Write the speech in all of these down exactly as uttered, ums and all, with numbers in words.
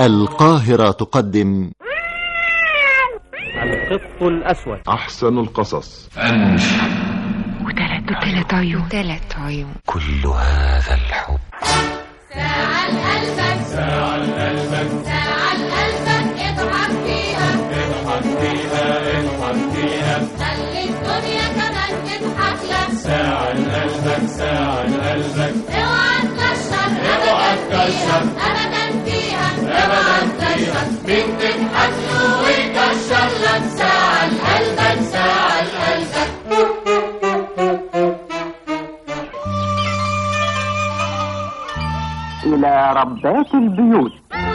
القاهرة تقدم القط الأسود. أحسن القصص. أنش وثلاث وثلاث عيون ثلاث عيون. كل هذا الحب. ساعة لقلبك ساعة لقلبك ساعة لقلبك اضحك فيها اضحك فيها اضحك فيها خلي الدنيا كمان تضحك لك. ساعة لقلبك ساعة لقلبك اوعى تكشر اوعى تكشر ابدا فيها أبدا فيها مين تضحك له ويكشر لك. ساعة لقلبك ساعة لقلبك. إلى ربات البيوت.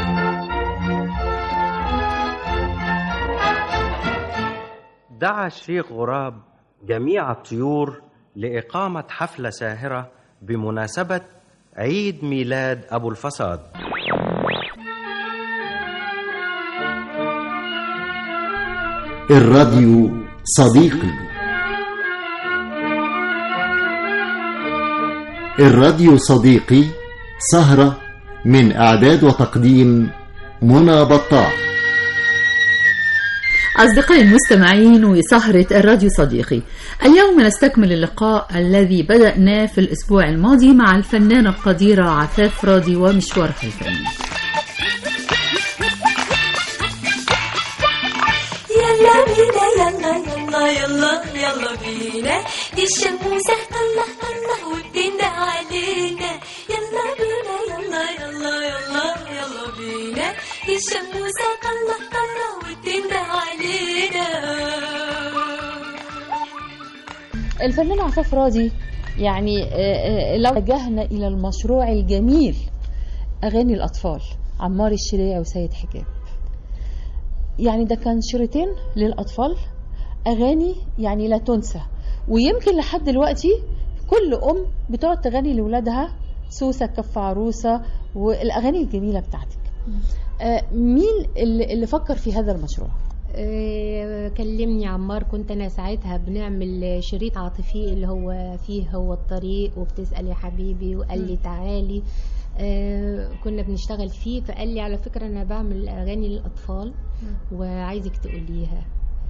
دعا الشيخ غراب جميع الطيور لإقامة حفلة ساهرة بمناسبة عيد ميلاد أبو الفساد. الراديو صديقي. الراديو صديقي سهرة من إعداد وتقديم منى بطاح. أصدقائي المستمعين وسهرة الراديو صديقي، اليوم نستكمل اللقاء الذي بدأناه في الأسبوع الماضي مع الفنانة القديرة عفاف راضي ومشوارها الفني. يلا بينا يلا يلا يلا يلا بينا دي الشموسة طلع طلع وبتنده علينا. يلا بينا يلا يلا يلا يلا بينا دي الشموسة طلع طلع وبتنده علينا. الفنانة عفاف راضي يعني لو وجهنا إلى المشروع الجميل أغاني الأطفال عمار الشريعي وسيد حجاب، يعني ده كان شريطين للأطفال، أغاني يعني لا تنسى، ويمكن لحد دلوقتي كل أم بتقعد تغني لولادها سوسة كف عروسة والأغاني الجميلة بتاعتك. آه مين اللي, اللي فكر في هذا المشروع؟ آه كلمني عمار، كنت أنا ساعتها بنعمل شريط عاطفي اللي هو فيه هو الطريق وبتسأل يا حبيبي، وقال لي تعالي. آه كنا بنشتغل فيه، فقال لي على فكرة أنا بعمل أغاني للأطفال وعايزك تقوليها.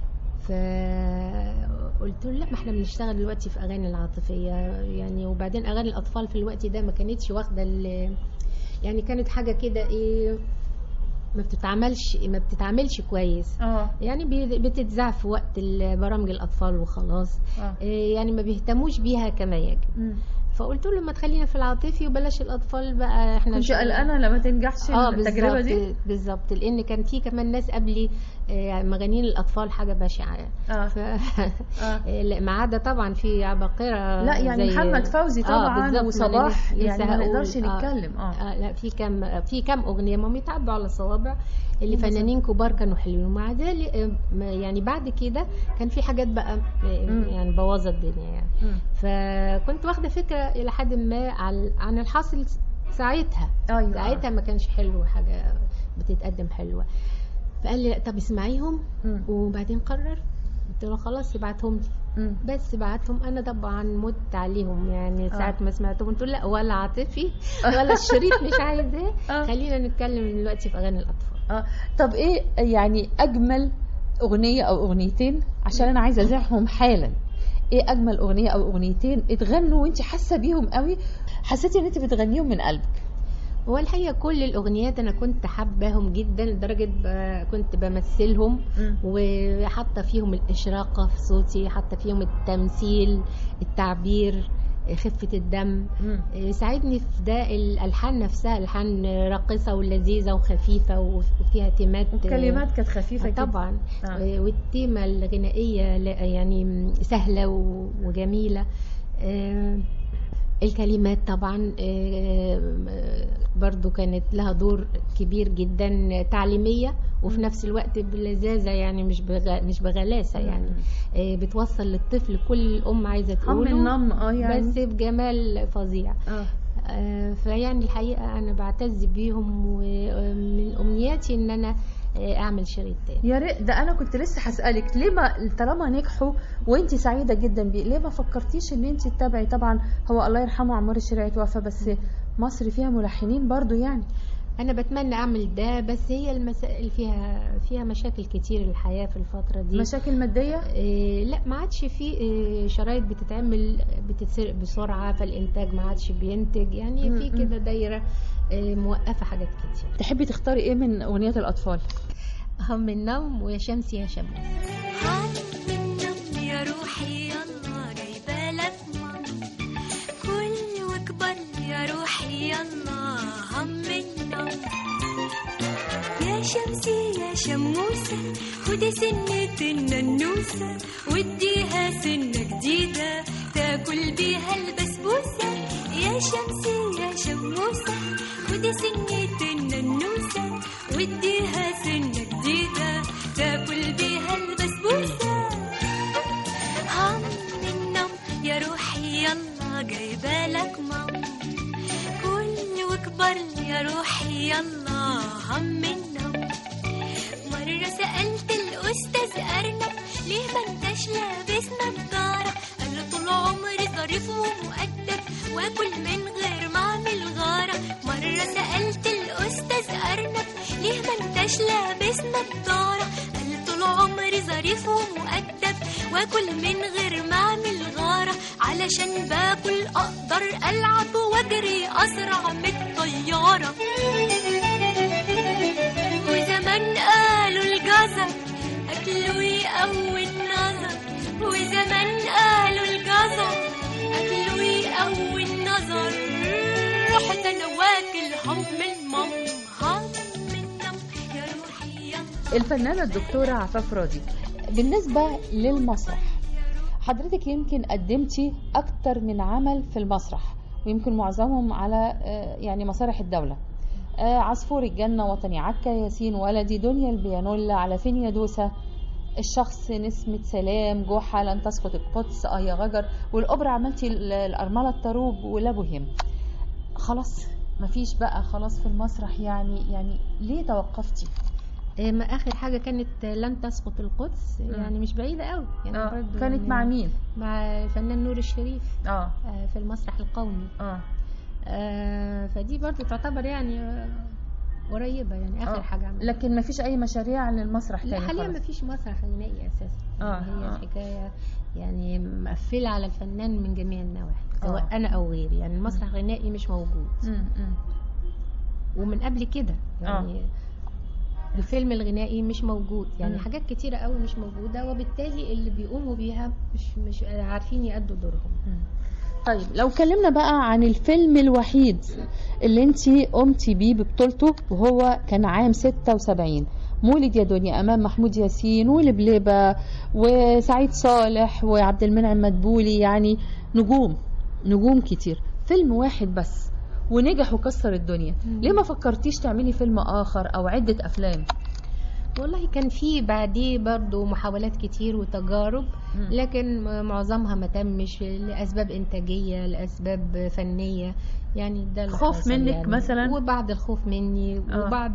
فقلت له لا، ما احنا بنشتغل دلوقتي في أغاني العاطفية يعني، وبعدين أغاني الأطفال في الوقت ده ما كانتش واخدة يعني، كانت حاجة كده ايه ما بتتعملش ما بتتعملش كويس. اه يعني بتتذاع في وقت برامج الأطفال وخلاص. اه إيه يعني ما بيهتموش بيها كما يجب. فقلت له ما تخلينا في العاطفي وبلاش الأطفال بقى. احنا كنت قلقانة لما تنجحش آه التجربة دي؟ بالظبط، لأن كان في كمان ناس قبلي آه مغنيين الأطفال حاجة بشعة. اه ف... آه. ما عدا طبعا في عباقرة لا يعني زي محمد فوزي طبعا آه وصباح، يعني ما نقدرش آه نتكلم. اه, آه لا في كم في كم أغنية ما يتعبوا على الصوابع اللي فنانين كبار كانوا حلوين، ومع ذلك يعني بعد كده كان في حاجات بقى يعني بوظت الدنيا يعني. م. فكنت واخده فكره الى حد ما عن الحاصل ساعتها. أيوة. ساعتها ما كانش حلو، حاجه بتتقدم حلوه. فقال لي طب اسمعيهم وبعدين قرر. قلت له خلاص ابعتهم لي. بس بعتهم انا طبعا مت عليهم يعني ساعه ما سمعتهم. قلت له لا، ولا عاطفي ولا الشريط مش عايزاه، خلينا نتكلم دلوقتي في اغاني الاطفال. اه طب ايه يعني اجمل اغنيه او اغنيتين، عشان انا عايزه اذاعهم حالا. ايه اجمل اغنيه او اغنيتين اتغنوا وانت حاسه بيهم قوي، حسيتي ان انت بتغنيهم من قلبك؟ هو الحقيقه كل الاغنيات انا كنت حباهم جدا لدرجه كنت بمثلهم، وحاطه فيهم الاشراقه في صوتي، حاطه فيهم التمثيل، التعبير، خفة الدم. مم. ساعدني في ده الألحان نفسها، ألحان راقصة ولذيذة وخفيفة وفيها تيمات، الكلمات كانت خفيفة طبعا. آه. والتيمة الغنائية يعني سهلة وجميلة. آه الكلمات طبعا برضو كانت لها دور كبير جدا، تعليمية وفي نفس الوقت بلذاذة يعني، مش مش بغلاسة يعني. بتوصل للطفل كل الأم عايزة تقوله اه يعني، بس بجمال فظيع. اه فيعني الحقيقة أنا بعتز بيهم، ومن أمنياتي إن أنا اعمل شريط تاني. يا ريت، ده انا كنت لسه هسألك ليه ما طالما نجحوا وانت سعيدة جدا بيه، ليه ما فكرتيش ان انت تتابعي؟ طبعا هو الله يرحمه عمار الشريعي توفى، بس مصر فيها ملحنين برضو يعني. انا بتمنى اعمل ده، بس هي المسائل فيها فيها مشاكل كتير الحياه في الفتره دي. مشاكل ماديه؟ إيه لا، ما عادش في إيه شرايط بتتعمل بتتسرق بسرعه، فالانتاج ما عادش بينتج، يعني في كده دايره إيه موقفه حاجات كتير. تحبي تختاري ايه من اغنيات الاطفال؟ هم النوم وشمس يا شمس. هم النوم يا روحي يلا جايبالك ماما، كل واكبر يا روحي يلا هم النوم. يا شمسي يا شموسة خدي سنة الننوسة واديها سنة جديدة تاكل بيها البسبوسة. يا شمسي يا شموسة خدي سنة الننوسة واديها سنة جديدة تاكل بيها البسبوسة. هم النوم يا روحي يلا جايبالك ماما، كل واكبر يا روحي يلا هم النوم. مرة سألت الأستاذ أرنب ليه ما انتش لابس نضارة، قال له طول عمري ظريف ومؤدب واكل من غير ما اعمل غارة. مرة سألت الأستاذ أرنب ليه ما انتش لابس نضارة، قال له طول عمري ظريف ومؤدب واكل من غير ما اعمل غارة، علشان باكل اقدر العب واجري اسرع من الطيارة. وزمان قالوا الجزر اكله يقوي النظر، وزمان قالوا الجزر اكله يقوي النظر، رحت انا واكل هم المم هم النم يا روحي يلا. الفنانة الدكتورة عفاف راضي، بالنسبة للمسرح حضرتك يمكن قدمتي أكتر من عمل في المسرح، ويمكن معظمهم على يعني مسارح الدولة. عصفور الجنة، وطني عكا، ياسين ولدي، دنيا البيانولا، على فين يا دوسة، الشخص، نسمة سلام، جحا، لن تسقط القدس، اه يا غجر، والأوبرا عملتي الأرملة الطروب ولابوهم. خلاص مفيش بقى خلاص في المسرح، يعني يعني ليه توقفتي؟ ما اخر حاجه كانت لن تسقط القدس، م. يعني مش بعيده قوي يعني. آه. كانت يعني مع مين؟ مع الفنان نور الشريف. اه, آه في المسرح القومي. اه, آه فدي برضو تعتبر يعني آه قريبه يعني اخر آه. حاجه عملها. لكن ما فيش اي مشاريع للمسرح تاني؟ لا حاليا ما فيش مسرح غنائي اساسا. آه. يعني هي آه. الحكايه يعني مقفله على الفنان من جميع النواحي، سواء آه. انا او غيري، يعني المسرح الغنائي مش موجود. م. م. ومن قبل كده يعني آه. الفيلم الغنائي مش موجود، يعني م. حاجات كتيرة قوي مش موجودة، وبالتالي اللي بيقوموا بيها مش مش عارفين يأدوا دورهم. م. طيب لو كلمنا بقى عن الفيلم الوحيد اللي انتي قمتي بيه ببطولته، وهو كان عام ستة وسبعين، مولد يا دنيا، امام محمود ياسين والبليبة وسعيد صالح وعبد المنعم مدبولي، يعني نجوم نجوم كتير، فيلم واحد بس ونجح وكسر الدنيا. م. ليه ما فكرتيش تعملي فيلم آخر أو عدة أفلام؟ والله كان في بعديه برضو محاولات كتير وتجارب، م. لكن معظمها ما تمش لأسباب إنتاجية، لأسباب فنية، يعني ده خوف منك يعني. مثلا؟ وبعض الخوف مني آه. وبعض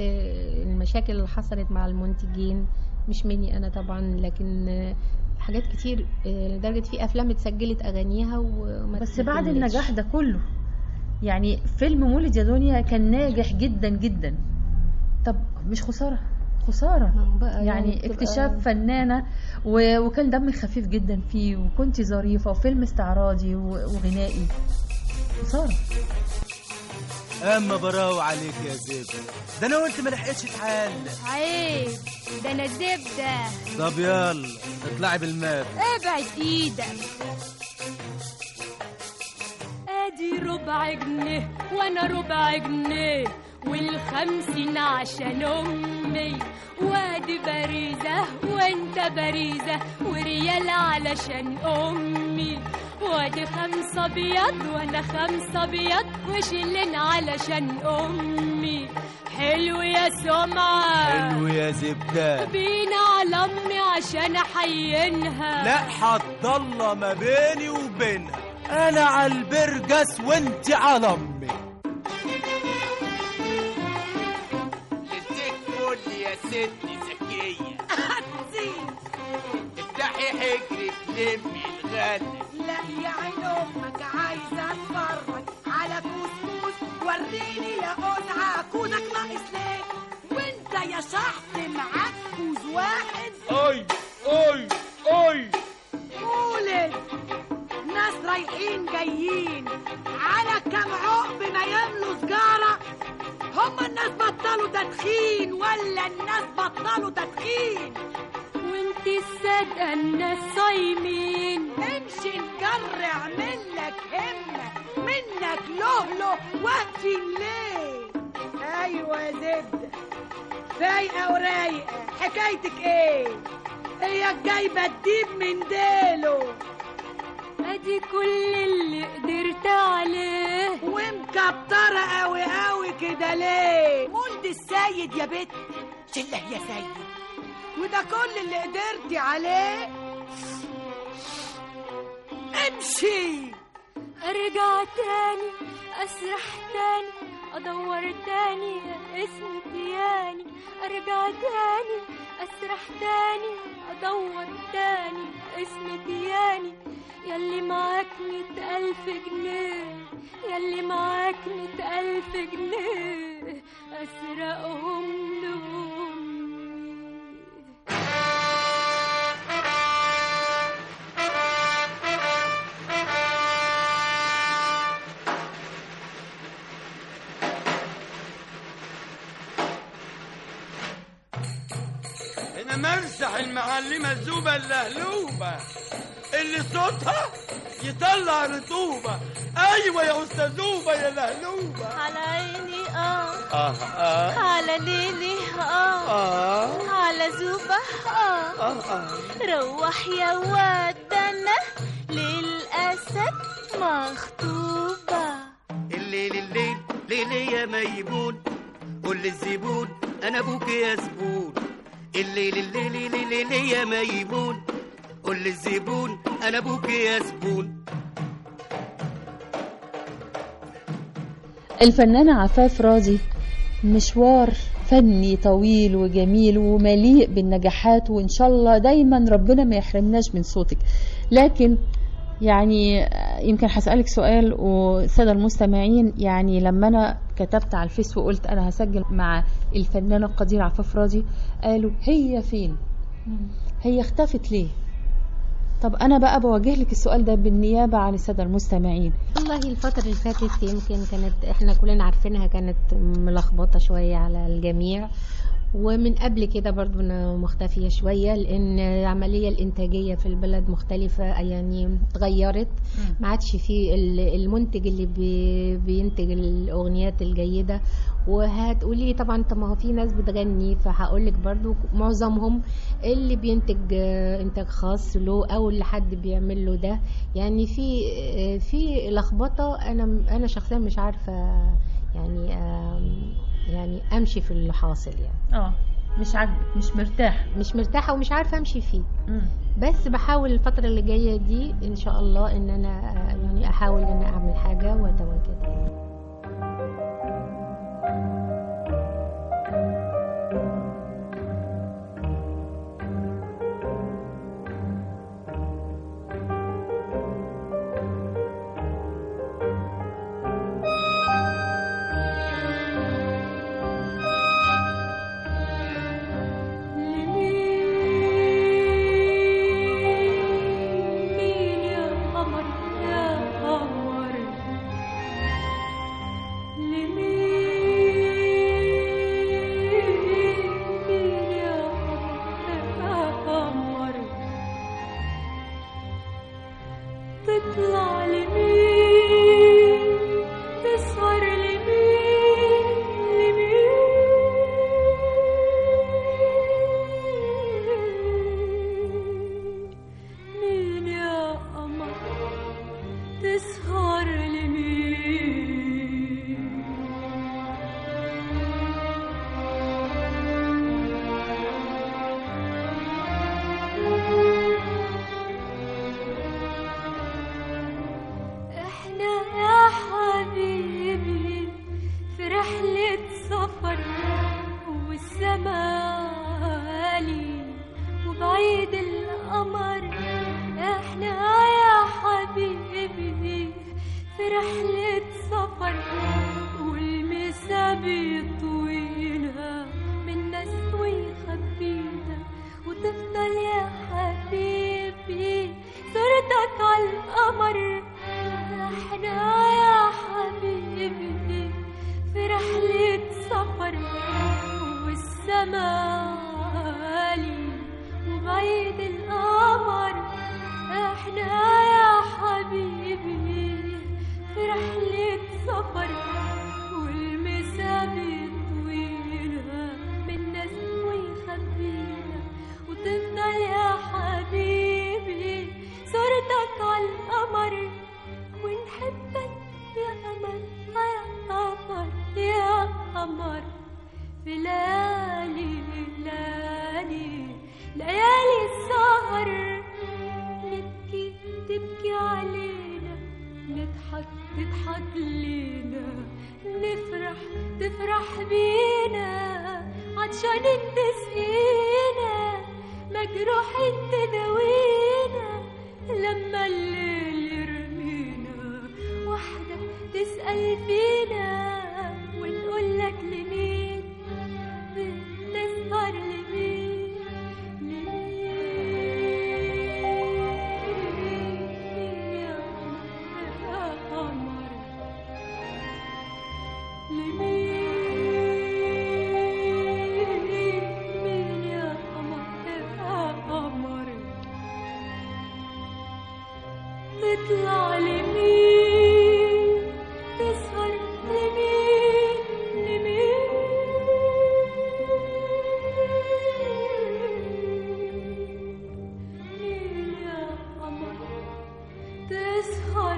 المشاكل اللي حصلت مع المنتجين، مش مني أنا طبعا، لكن حاجات كتير لدرجة في أفلام اتسجلت أغانيها وما بس بعد النجاح ده كله، يعني فيلم مولد يا دنيا كان ناجح جدا جدا، طب مش خسارة؟ خسارة يعني, يعني اكتشاف فنانة وكان دمك خفيف جدا فيه، وكنت ظريفة، وفيلم استعراضي وغنائي، خسارة. اما براو عليك يا زبدة، ده انا وانت ما لحقتش تعلق. عيب، ده انا زبدة. طب يلا اطلعي بالماب. ابعد ايدك. ادي ربع جنيه وانا ربع جنيه، والخمسين عشان امي، وادي باريزة وانت باريزة، وريال علشان امي، وادي خمسة ابيض وانا خمسة ابيض، وشلن علشان امي. حلو يا سمعة، حلو يا زبدة، بينا على امي عشان احينها. لا حد الله ما بيني وبينها، انا على البرجس وانت على امي. للزيت فل يا ستي زكية، افتحي حجرك لمي الغنى. لا يا عين امك عايزة اتفرج على كوسكوس، وريني يا قزعة كوسك يلا يا شحت معاك فوز واحد. اي اي اي قولت ناس رايحين جايين على كام عقب ما يملوا سجارة. هما الناس بطلوا تدخين ولا الناس بطلوا تدخين؟ وانت الصادقة الناس صايمين. امشي نجرع منك همة منك لهله واقفين ليه؟ ايوه يا زبدة فايقة ورايقة، حكايتك ايه؟ هي جايبة تجيب من ديله. ادي كل اللي قدرت عليه. ومكبترة قوي قوي كده ليه؟ مولد السيد يا بت. شله يا سيد، وده كل اللي قدرتي عليه؟ امشي. ارجع تاني اسرح تاني ادور تاني اسم دياني. ارجع تاني اسرح تاني ادور تاني اسم دياني. ياللي معاك مئة ألف جنيه، ياللي معاك مئة ألف جنيه أسرقهم لهم. انا مرسح المعلمة الزوبة اللهلوبة اللي صوتها يطلع رطوبة. ايوه يا استاذوبة يا لهلوبة. على عيني اه اه اه على ليلي اه اه على زوبة اه اه اه روح يا واد انا للاسد مخطوبة. الليل الليل ليل يا ميمون قول للزبون انا ابوك يا زبون. الليل الليل ليل يا ميمون قول للزبون انا ابوك يا زبون. الفنانة عفاف راضي مشوار فني طويل وجميل ومليء بالنجاحات، وإن شاء الله دايما ربنا ما يحرمناش من صوتك. لكن يعني يمكن هسألك سؤال والسادة المستمعين، يعني لما أنا كتبت على الفيس وقلت أنا هسجل مع الفنانة القديرة عفاف راضي قالوا هي فين؟ هي اختفت ليه؟ طب أنا بقى بوجه لك السؤال ده بالنيابة عن السادة المستمعين. والله الفترة اللي فاتت يمكن كانت احنا كلنا عارفينها كانت ملخبطة شوية على الجميع، ومن قبل كده برضو انا مختفية شوية لان العملية الانتاجية في البلد مختلفة، يعني اتغيرت. ما عادش فيه المنتج اللي بي بينتج الاغنيات الجيدة. وهتقولي طبعا طب ما هو في ناس بتغني، فهقولك برضو معظمهم اللي بينتج انتاج خاص له او اللي حد بيعمل له ده، يعني في في لخبطة. انا انا شخصيا مش عارفة يعني يعني امشي في اللي حاصل يعني. اه مش عاجبك، مش مرتاح مش مرتاحه ومش عارفه امشي فيه. مم. بس بحاول الفتره اللي جايه دي ان شاء الله ان انا يعني احاول ان اعمل حاجه واتواجد. الأمالي وبعيد القمر احنا يا حبيبي في رحلة سفر والمسافة طويلة من ناس ويخبينا وتفضل يا حبيبي صورتك على القمر ونحبك يا قمر يا قمر يا قمر في ليالي ليالي ليالي السهر نبكي تبكي علينا نضحك تضحك لينا نفرح تفرح بينا عطشان انت سقينا مجروح انت داوينا لما الليل يرمينا واحدة تسأل فينا ونقول لك لمين بنسهر لمين لمين يا قمر لمين مين يا قمر يا قمر تطلع لمين تسهر لمين لمين مين يا قمر تسهر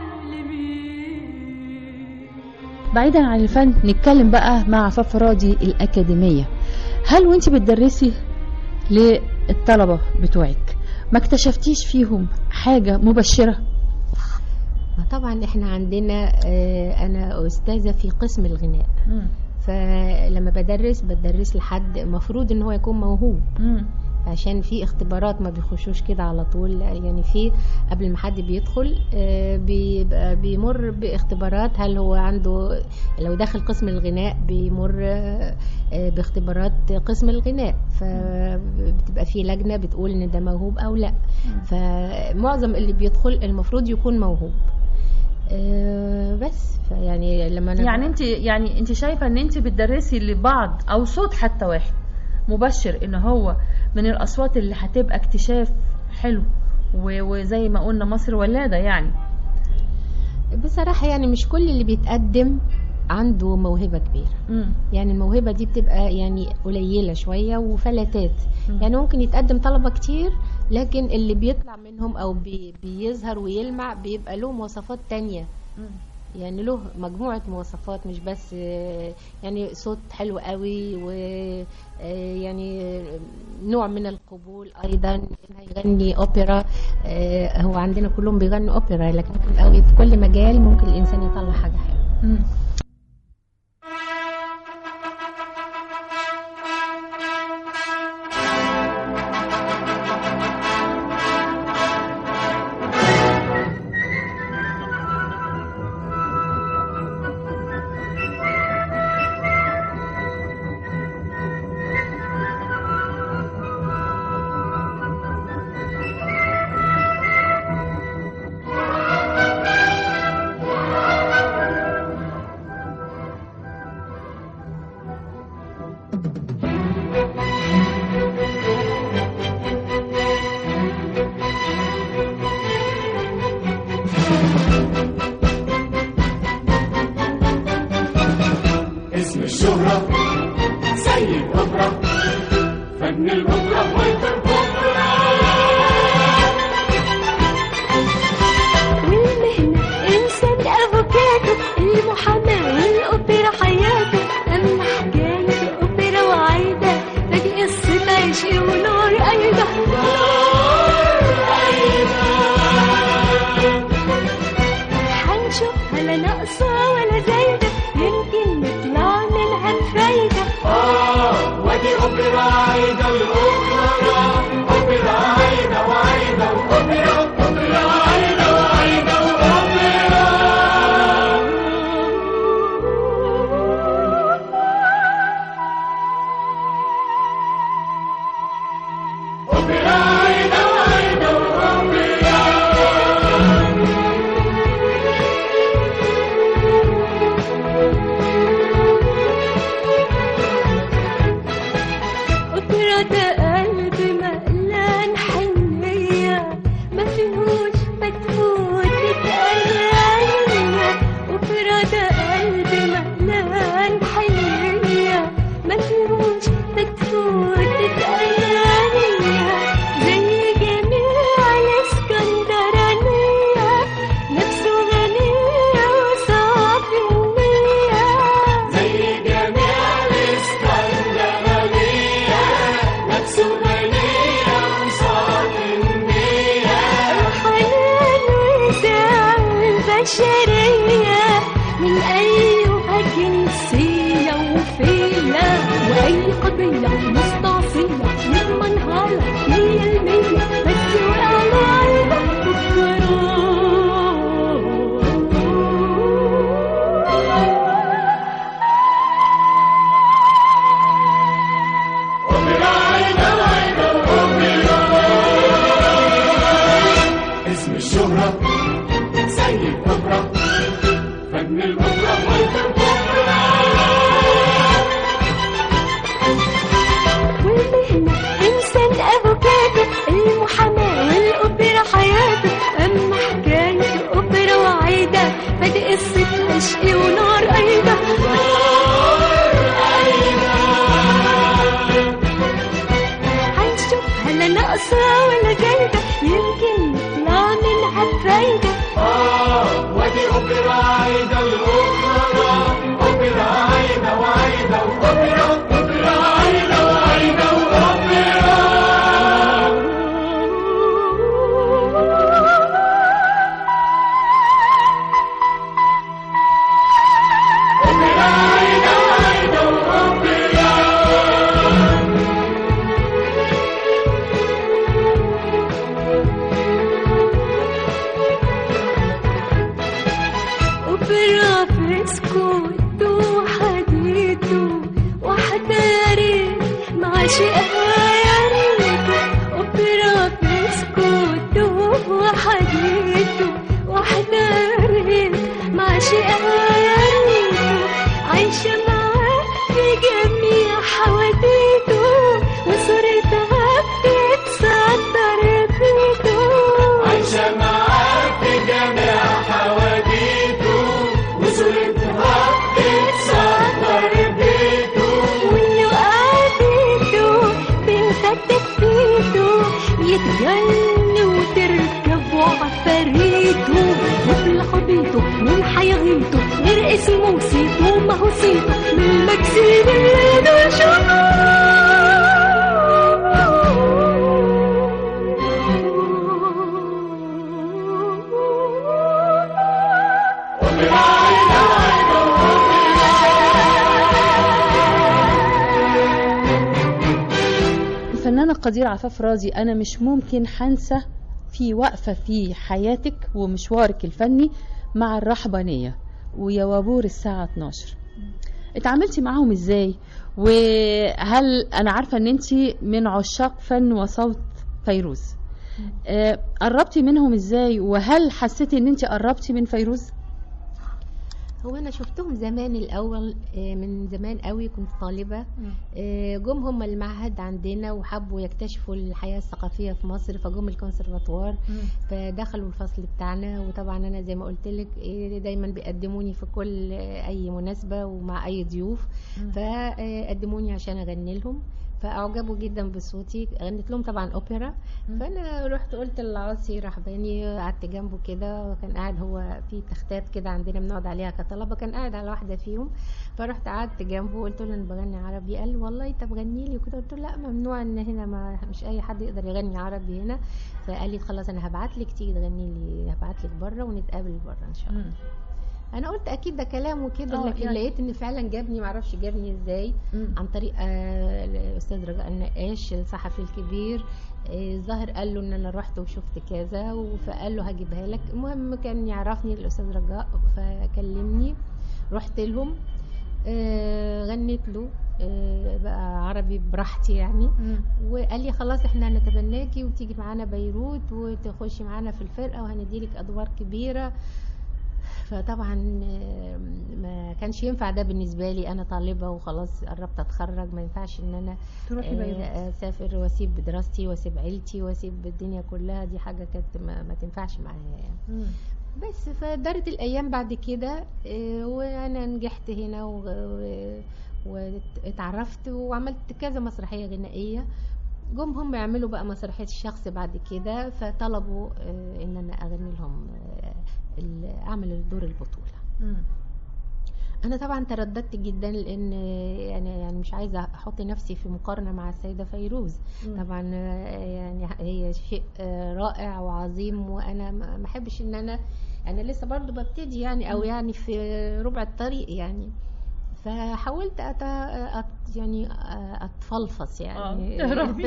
لمين. بعيدا عن الفن نتكلم بقى مع عفاف راضي الأكاديمية. هل وانت بتدرسي للطلبة بتوعك ما اكتشفتيش فيهم حاجة مبشرة؟ طبعا احنا عندنا انا استاذة في قسم الغناء م. فلما بدرس بدرس لحد مفروض ان هو يكون موهوب م. عشان في اختبارات ما بيخشوش كده على طول، يعني في قبل ما حد بيدخل بيبقى بيمر باختبارات. هل هو عنده لو داخل قسم الغناء بيمر باختبارات قسم الغناء، فبتبقى في لجنة بتقول ان ده موهوب او لا. فمعظم اللي بيدخل المفروض يكون موهوب. أه بس يعني لما أنا يعني انت يعني انت شايفه ان انت بتدرسي لبعض او صوت حتى واحد مبشر ان هو من الاصوات اللي هتبقى اكتشاف حلو، وزي ما قلنا مصر ولاده. يعني بصراحه يعني مش كل اللي بيتقدم عنده موهبه كبيره. م. يعني الموهبه دي بتبقى يعني قليله شويه وفلتات. م. يعني ممكن يتقدم طلبه كتير لكن اللي بيطلع منهم او بي بيظهر ويلمع بيبقى له مواصفات تانية. م. يعني له مجموعة مواصفات مش بس يعني صوت حلو قوي ويعني نوع من القبول ايضا. هيغني اوبرا، هو عندنا كلهم بيغنوا اوبرا لكن قوي في كل مجال ممكن الانسان يطلع حاجة حلوة. م. اسم الشهرة سيد أوبرا، فن الأوبرا ويتر أوبرا. والمهنة إنسان أفوكاتو، المحاماة والأوبرا حياته. أما حكاية الأوبرا وعايدة فدي قصة عيش ونار أيضا. حنشوفها لا ناقصة ولا زايدة، يمكن نطلع منها بفايدة. آه ودي أوبرا عايدة الأوبرا. ده قلبي مقلان حنية ما فيهوش فتفوتة أيامية أوبرا ده قلبي مقلان حنية ما فيهوش فتفوتة أيامية زي جميع الإسكندرانية نفسه غنية وصافي النية زي جميع الإسكندرانية نفسه غنية وصافي النية الحنان وسع البشرية من أيها جنسية وفيلة وأي قضية مستعصية يضمنها لك مية المية بس وقع قلبك اسم الشهرة سيد أوبرا فن الأوبرا والفن أوبرا والمهنة إنسان أفوكادو المحاماة والأوبرا حياته أما حكاية الأوبرا وعيدة فدي قصة عشق ونار أيضا هنشوفها لا ناقصة ولا جايدة يمكن يطلع منها فايدة آه ودي أوبرا عايدة الأخرى أوبرا عايدة وعايدة وأوبرا أوبرا عايدة وعايدة وأوبرا أوبرا عايدة وعايدة وأوبرا أوبرا فسكوت وحديته وحداري مع شقها يا ريته أوبرا فسكوت وحديته وحداري مع شقها يا ريته عايشة معاه في جميع حواديته وصورتها بتتصدر بيته عايشة معاه في جميع حواديته وصورتها بتصدر بيته واللي قعدته بنفتت فيته يتجن وتركب عفاريته يفلحوا بيته من حيغيته غير اسمه سيته ما هو سيته من المكسير اللي دول الفنانة القديرة عفاف راضي أنا مش ممكن حنسى في وقفة في حياتك ومشوارك الفني مع الرحبانية ويا وابور الساعة اتناشر. اتعاملتي معاهم ازاي؟ وهل أنا عارفة ان انتي من عشاق فن وصوت فيروز، آه، قربتي منهم ازاي؟ وهل حسيتي ان انتي قربتي من فيروز؟ هو انا شفتهم زمان الاول، من زمان قوي كنت طالبه. جم هم المعهد عندنا وحبوا يكتشفوا الحياه الثقافيه في مصر، فجم الكونسرفاتوار فدخلوا الفصل بتاعنا. وطبعا انا زي ما قلت لك دايما بيقدموني في كل اي مناسبه ومع اي ضيوف، فقدموني عشان اغني لهم، فاعجبوا جدا بصوتي. غنيت لهم طبعا اوبرا، فانا رحت قلت للعاصي رحباني، قعدت جنبه كده وكان قاعد هو في تختات كده عندنا بنقعد عليها كطلبه، كان قاعد على واحده فيهم، فرحت قعدت جنبه وقلت له انا بغني عربي. قال والله انت بغني لي وكده. قلت له لا ممنوع، ان هنا ما مش اي حد يقدر يغني عربي هنا. فقال لي خلاص انا هبعت لك تيجي تغني لي، هبعت لك بره ونتقابل بره ان شاء الله. انا قلت اكيد ده كلام وكده، لكن يعني لقيت ان فعلا جابني، معرفش جابني ازاي، مم. عن طريق آه الاستاذ رجاء النقاش الصحفي الكبير. الظاهر آه قال له ان انا رحت وشفت كذا، فقال له هجيبها لك. المهم كان يعرفني الاستاذ رجاء، فكلمني رحت لهم، آه غنيت له آه بقى عربي براحتي يعني. مم. وقال لي خلاص احنا هنتبناكي وتيجي معانا بيروت وتخشي معانا في الفرقه وهنديلك ادوار كبيره. فطبعا ما كانش ينفع ده بالنسبه لي، انا طالبه وخلاص قربت اتخرج، ما ينفعش ان انا تروحي بيروت اسافر واسيب دراستي واسيب عيلتي واسيب الدنيا كلها. دي حاجه كانت ما, ما تنفعش معايا يعني. م. بس فدارت الايام بعد كده وانا نجحت هنا واتعرفت وعملت كذا مسرحيه غنائيه. جم هم يعملوا بقى مسرحيه الشخص بعد كده، فطلبوا ان انا اغني لهم اعمل دور البطوله. م. انا طبعا ترددت جدا لان يعني يعني مش عايزه احط نفسي في مقارنه مع السيده فيروز. م. طبعا يعني هي شيء رائع وعظيم، وانا ما احبش ان انا انا لسه برضو ببتدي يعني او يعني في ربع الطريق يعني. فحاولت أت... أت... يعني اتفلفص يعني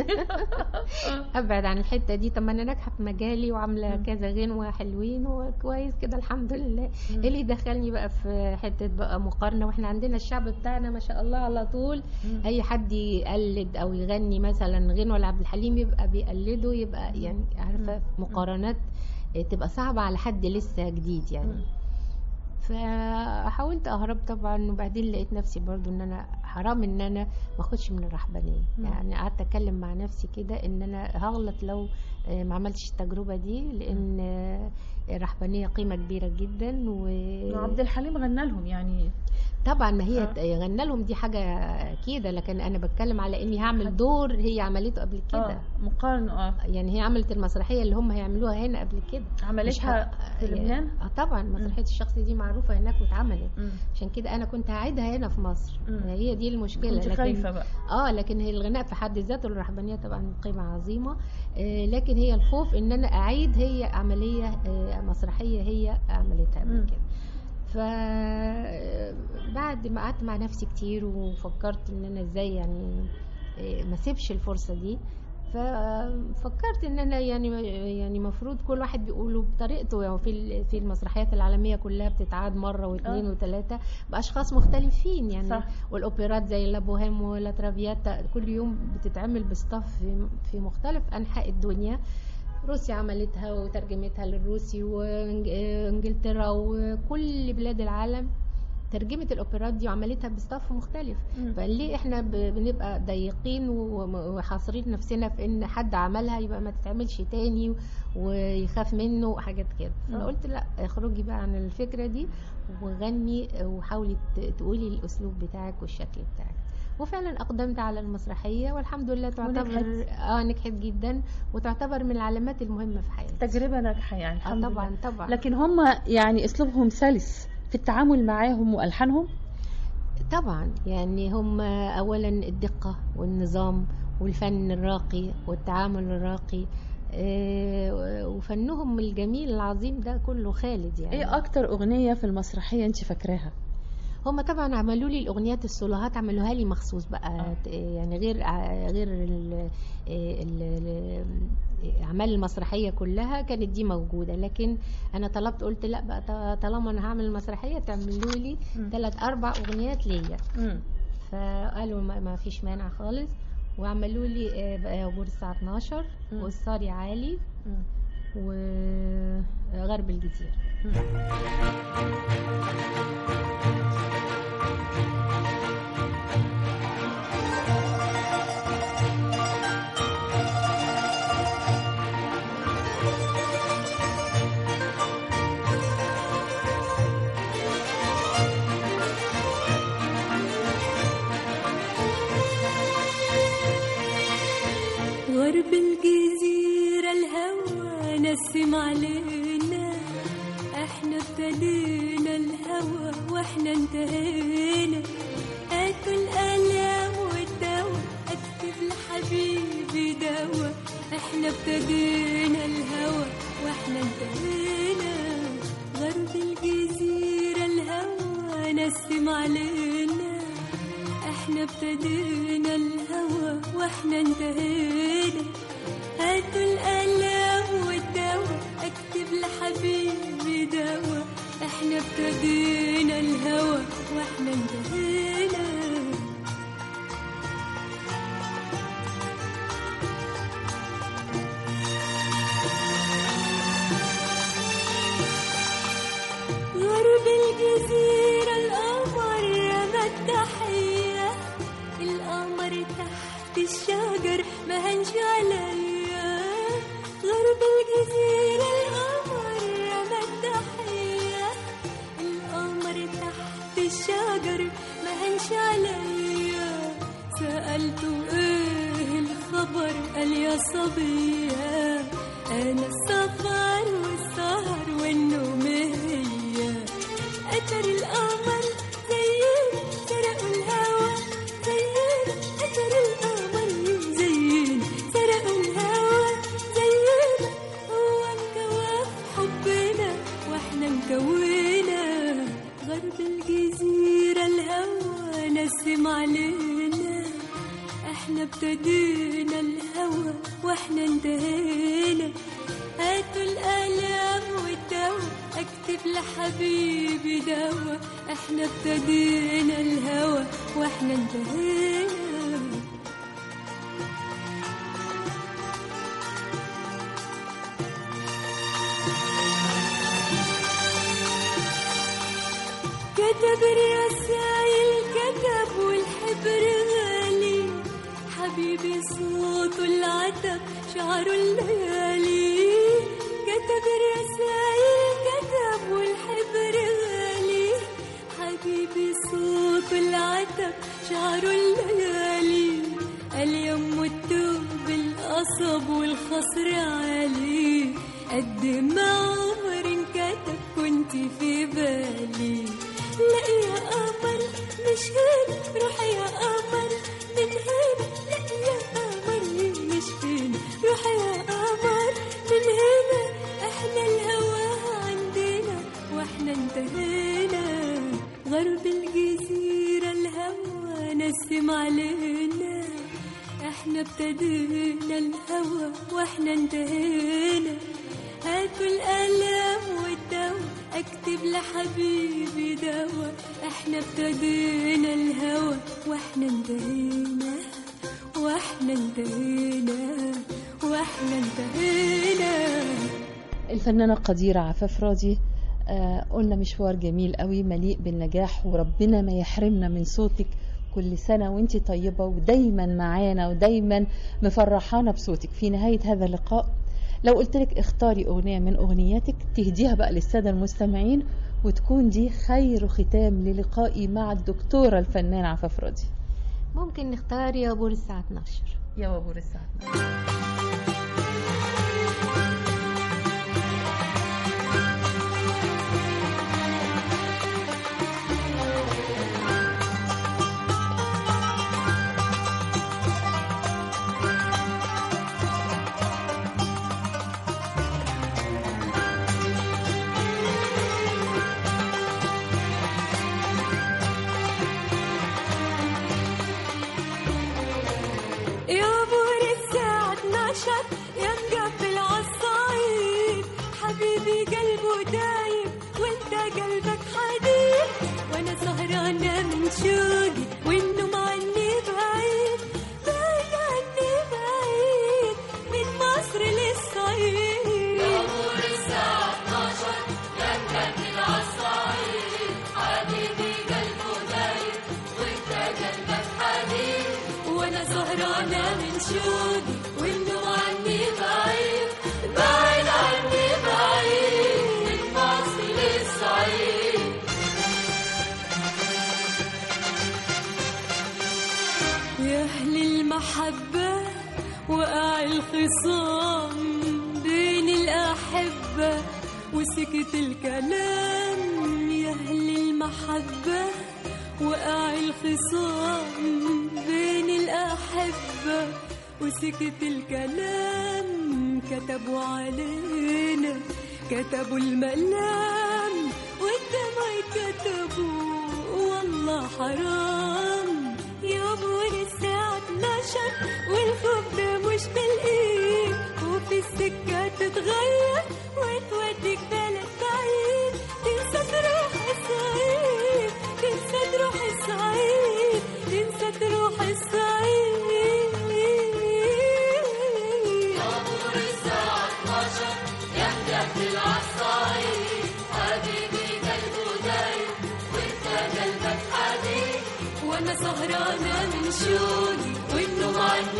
ابعد عن الحته دي. طب ما انا ناجحه في مجالي وعامله كذا غنوه حلوين وكويس كده الحمد لله. ايه اللي دخلني بقى في حته بقى مقارنه؟ واحنا عندنا الشعب بتاعنا ما شاء الله على طول مم. اي حد يقلد او يغني مثلا غنوه لعبد الحليم يبقى بيقلده، يبقى يعني عارفه مقارنات تبقى صعبه على حد لسه جديد يعني. مم. فحاولت اهرب طبعا، وبعدين لقيت نفسي برضو ان انا حرام ان انا ما اخدش من الرهبانيه. يعني قعدت اتكلم مع نفسي كده ان انا هغلط لو ما عملتش التجربه دي، لان الرهبانيه قيمه كبيره جدا. وعبد الحليم غنى لهم يعني طبعا، ما هي آه. غنى لهم دي حاجه اكيده، لكن انا بتكلم على اني هعمل دور هي عملته قبل كده. اه مقارنه. اه يعني هي عملت المسرحيه اللي هم هيعملوها هنا قبل كده، عملتها في لبنان. اه طبعا مسرحيه الشخص دي معروفه هناك واتعملت، عشان كده انا كنت هعيدها هنا في مصر. م. هي دي المشكله. كنت خايفه بقى. اه لكن هي الغناء في حد ذاته الرهبانيه طبعا قيمه عظيمه، آه لكن هي الخوف ان انا اعيد هي عمليه آه مسرحيه هي عملتها قبل كده. فبعد ما قعدت مع نفسي كتير وفكرت ان انا ازاي يعني ما سيبش الفرصه دي، ففكرت ان انا يعني يعني مفروض كل واحد بيقوله بطريقته. يعني في في المسرحيات العالميه كلها بتتعاد مره واثنين أه. وثلاثه باشخاص مختلفين يعني. صح. والاوبرات زي لا بوهيم ولا ترافياتا كل يوم بتتعمل بستاف في, في مختلف انحاء الدنيا. روسيا عملتها وترجمتها للروسي، وانجلترا وكل بلاد العالم ترجمت الاوبرات دي وعملتها بستاف مختلف. فليه احنا بنبقى ضيقين وحاصرين نفسنا في ان حد عملها يبقى ما تتعملش تاني ويخاف منه وحاجات كده؟ فانا قلت لا، اخرجي بقى عن الفكره دي وغني وحاولي تقولي الاسلوب بتاعك والشكل بتاعك. وفعلا اقدمت على المسرحيه والحمد لله تعتبر اه نجحت جدا، وتعتبر من العلامات المهمه في حياتي. تجربه ناجحه يعني الحمد آه طبعا لله. طبعا. لكن هم يعني اسلوبهم سلس في التعامل معاهم والحانهم. طبعا يعني هم اولا الدقه والنظام والفن الراقي والتعامل الراقي، آه وفنهم الجميل العظيم ده كله خالد يعني. ايه اكتر اغنيه في المسرحيه انت فاكراها؟ هم طبعا عملوا لي الاغنيات السولوهات، عملوها لي مخصوص بقى. آه. يعني غير غير ال ال اعمال المسرحيه كلها كانت دي موجوده، لكن انا طلبت قلت لا بقى طالما انا هعمل المسرحيه تعملوا لي ثلاث اربع اغنيات ليا. فقالوا ما فيش مانع خالص، وعملوا لي عبور الساعه اتناشر والصاري عالي وغرب الجزيره. غرب الجزيرة الهوى نسم علينا، احنا ابتدينا الهوى واحنا انتهينا. هاتوا الآلام والدواء اكتب لحبيبي دواء، احنا ابتدينا الهوى واحنا انتهينا. غرب الجزيرة الهوى نسم علينا، احنا ابتدينا الهوى واحنا انتهينا. هاتوا الآلام والدواء اكتب لحبيبي دواء، احنا ابتدينا الهوى واحنا انتهينا. الشجر ما هنش عليا غرب الجزيرة القمر رمى التحية القمر تحت الشجر ما هنش عليا سألته ايه الخبر قال يا صبية انا السفر والسهر والنوم هي أتر القمر زين سرقوا الهوى زين أتر القمر زين سرقوا الهوى زين هو انكوى حبنا واحنا انكوينا غرب الجزيرة الهوى نسم علينا احنا ابتدينا الهوى واحنا انتهينا هاتوا الآلام والدواء اكتب لحبيبي دواء احنا ابتدينا الهوى واحنا انتهينا كتب الرسايل كتب والحبر غالي حبيبي صوته العتب شعره الليالي كتب الرسايل كتب والحبر غالي حبيبي صوته العتب شعره الليالي اليوم التوب القصب والخصر عالي قد ما عمر انكتب كنت في بالي لا يا قمر مش هنا روح يا قمر من هنا لا يا قمر مش هنا روح يا قمر من هنا احنا الهوى عندنا واحنا انتهينا غرب الجزيرة الهوى نسم علينا احنا ابتدينا الهوى واحنا انتهينا هاتوا الآلام والدواء اكتب لحبيبي دواء احنا ابتدينا الهوى واحنا انتهينا واحنا انتهينا واحنا انتهينا الفنانة القديرة عفاف راضي. آه قلنا مشوار جميل قوي مليء بالنجاح وربنا ما يحرمنا من صوتك كل سنة وانتي طيبة ودايما معانا ودايما مفرحانا بصوتك. في نهاية هذا اللقاء لو قلت لك اختاري أغنية من أغنياتك تهديها بقى للسادة المستمعين وتكون دي خير ختام للقائي مع الدكتورة الفنانة عفاف راضي. ممكن نختار يا بور الساعة اتناشر. يا بور الساعة اتناشر. يا مقبل عالصعيد حبيبي قلبه دايب وانت قلبك حديد وانا سهرانة من شوقي وانه معني بعيد بعيد عني بعيد من مصر للصعيد يا بور الساعة اتناشر يا مقبل عالصعيد حبيبي قلبه دايب وانت قلبك حديد وانا سهرانة من شوقي وانه عني بعيد بعيد عني بعيد من مصر للصعيد. يا أهل المحبة وقع الخصام بين الأحبة وسكت الكلام يا أهل المحبة وقع الخصام بين الأحبة وسكت الكلام كتبوا علينا كتبوا الملام والدمع كتبوا والله حرام يا بور الساعة اتناشر والخوف ده مش بالإيد وفي السكة تتغير وتوديك بلد بعيد تنسى تروح الصعيد تنسى تروح الصعيد تنسى تروح الصعيد يا بور الساعة اتناشر يا مقبل عالصعيد حبيبي قلبه دايب وانت قلبك حديد وانا سهرانة من شوقي وانه معني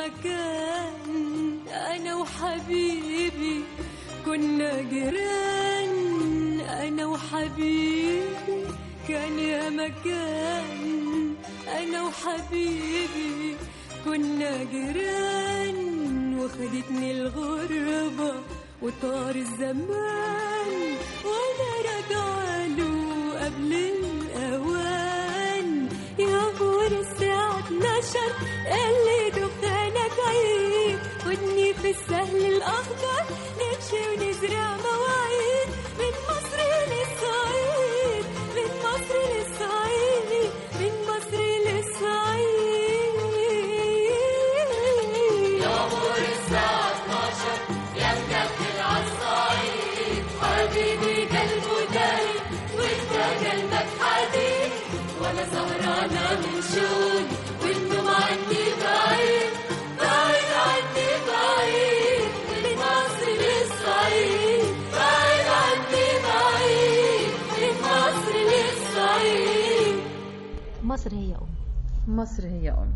مكان أنا وحبيبي كنا جيران، أنا وحبيبي كان يا مكان، أنا وحبيبي كنا جيران، وخدتني الغربة وطار الزمان، وأنا راجعة له قبل الأوان. يا غور الساعة اتناشر اللي دخانك عيد، ودني في السهل الأخضر نمشي ونزرع مواعيد، من مصر للصعيد، من مصر للصعيد، من مصر للصعيد. يا غور الساعة اتناشر يا مكفل عالصعيد، حبيبي قلبه دايب وانت قلبك حديد، وانا سهرانة من شوق والنوم عني بعيد، بعيد عني بعيد، من مصر للصعيد، بعيد عني بعيد، من مصر للصعيد. مصر هي أم، مصر هي أم.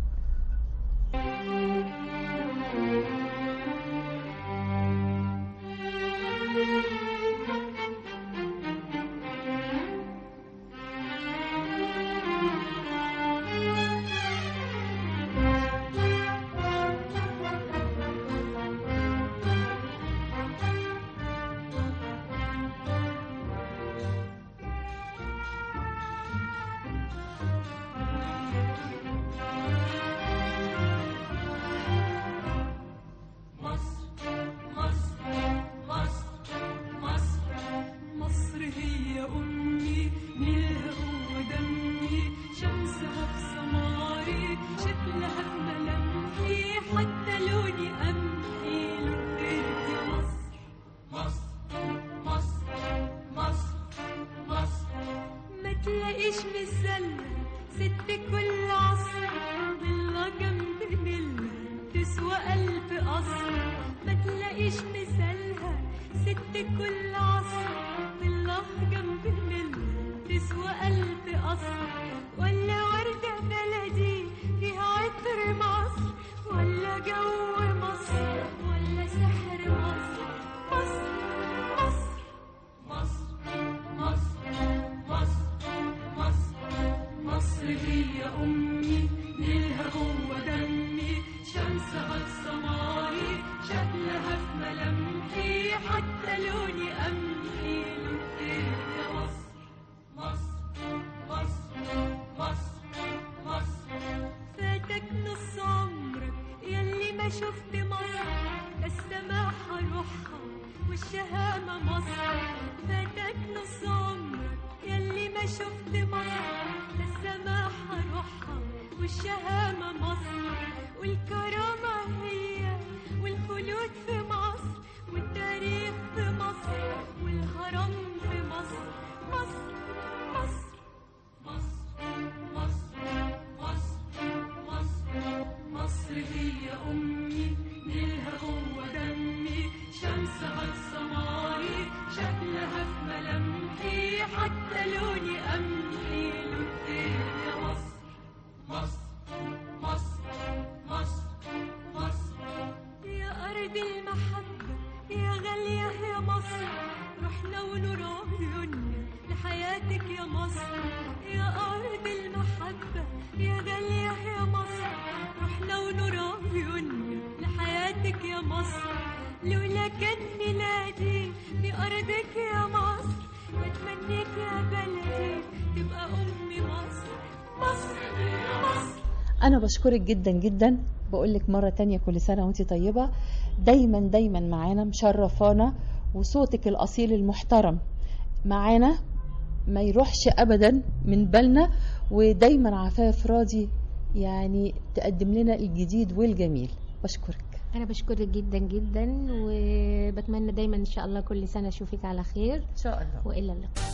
أنا بشكرك جدا جدا، بقولك مرة تانية كل سنة وانتي طيبة، دايما دايما معانا مشرفانا، وصوتك الأصيل المحترم معانا ما يروحش أبدا من بالنا، ودايما عفاف راضي يعني تقدم لنا الجديد والجميل. بشكرك. أنا بشكرك جدا جدا، وبتمنى دايما إن شاء الله كل سنة أشوفك على خير إن شاء الله، وإلى اللقاء.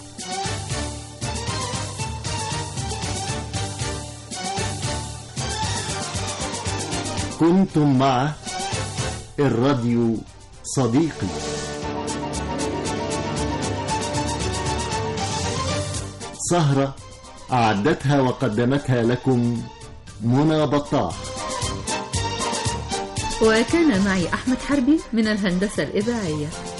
كنتم مع الراديو صديقي، سهرة أعدتها وقدمتها لكم منى بطاح. وكان معي أحمد حربي من الهندسة الإذاعية.